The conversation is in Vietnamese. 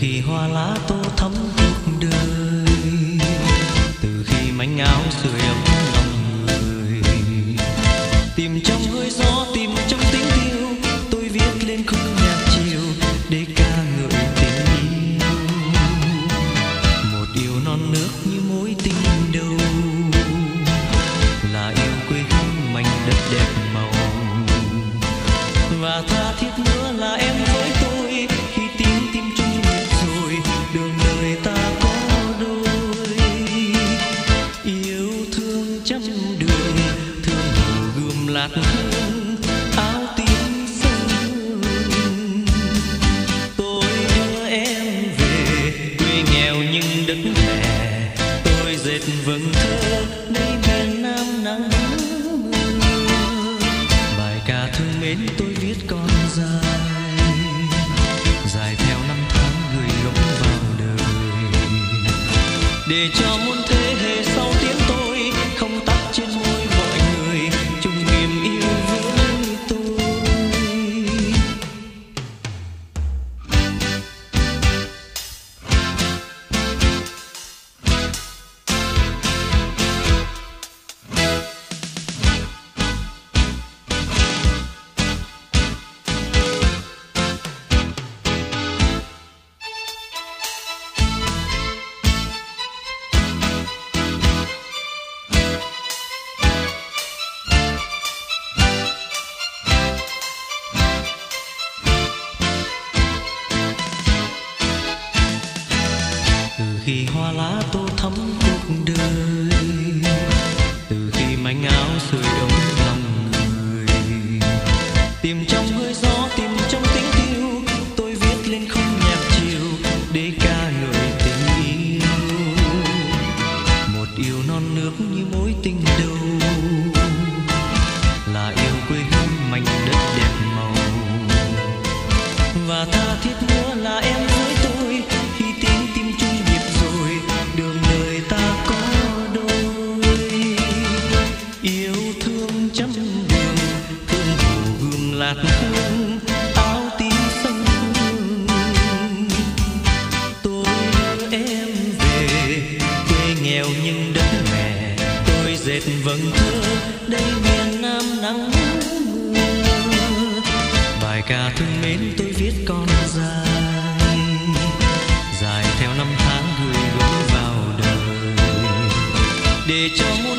khi hoa lá tô thắm cuộc đời, từ khi manh áo sưởi ấm lòng người, tìm trong hơi gió, tìm trong tiếng yêu, tôi viết lên khung nhạc chiều để ca ngợi tình yêu. Một yêu non nước như mối tình đầu, là yêu quê hương mảnh đất đẹp màu, và tha thiết nữa là em với tôi khi tiếng tim chung nhịp rồi đường đời ta có đôi. Yêu thương trăm đường, thương hồ gươm lạt hương áo tím sương. Tôi đưa em về quê nghèo nhưng đất mẹ, tôi dệt vầng thơ nơi miền Nam nắng mưa. Bài ca thương mến tôi viết còn dài, dài theo năm tháng gửi gắm vào đời, để cho muôn thế hệ sau tiếng tôi không tắt trên môi mọi người chung niềm yêu với tôi. Từ khi hoa lá tô thắm cuộc đời, từ khi manh áo sưởi ấm lòng người, tìm trong hơi gió, tìm trong tiếng yêu, tôi viết lên khung nhạc chiều để ca ngợi tình yêu. Một yêu non nước như mối tình đầu, là yêu quê hương mảnh đất đẹp màu, và tha thiết nữa là em với tôi khi tiếng tim chung nhịp rồi đường đời ta có đôi. Yêu thương trăm đường, thương hồ gươm lạt hương áo tím xanh hương. Tôi đưa em về quê nghèo nhưng đất mẹ, tôi dệt vầng thơ đây miền Nam nắng mưa. Bài ca thương mến tôi viết còn dài, dài theo năm tháng gửi gắm vào đời, để cho